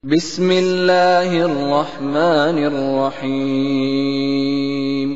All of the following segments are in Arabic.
بسم الله الرحمن الرحيم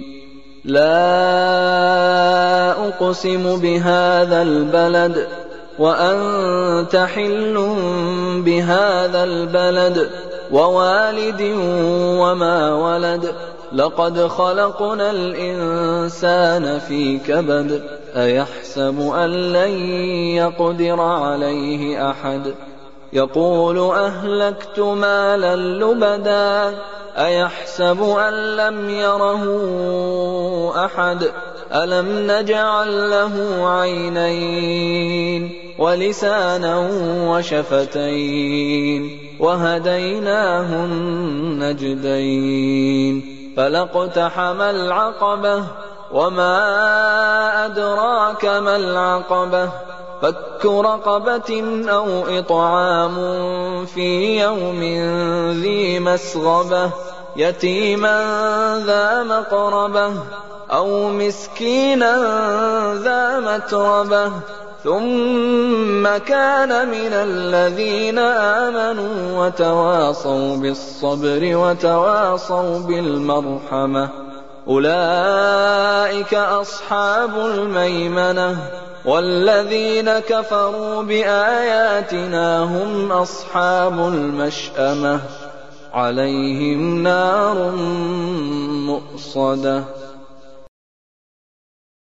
لا أقسم بهذا البلد وأنت حل بهذا البلد ووالد وما ولد لقد خلقنا الإنسان في كبد أيحسب أن لن يقدر عليه أحد يقول أهلكت مالا لبدا أيحسب أن لم يره أحد ألم نجعل له عينين ولسانا وشفتين وهديناه النجدين فلاقتحم العقبة وما أدراك ما العقبة فك رقبة أو إطعام في يوم ذي مسغبة يتيما ذا مقربة أو مسكينا ذا متربة ثم كان من الذين آمنوا وتواصوا بالصبر وتواصوا بالمرحمة أولئك أصحاب الميمنة والذين كفروا بآياتنا هم أصحاب المشأمة عليهم نار مؤصدة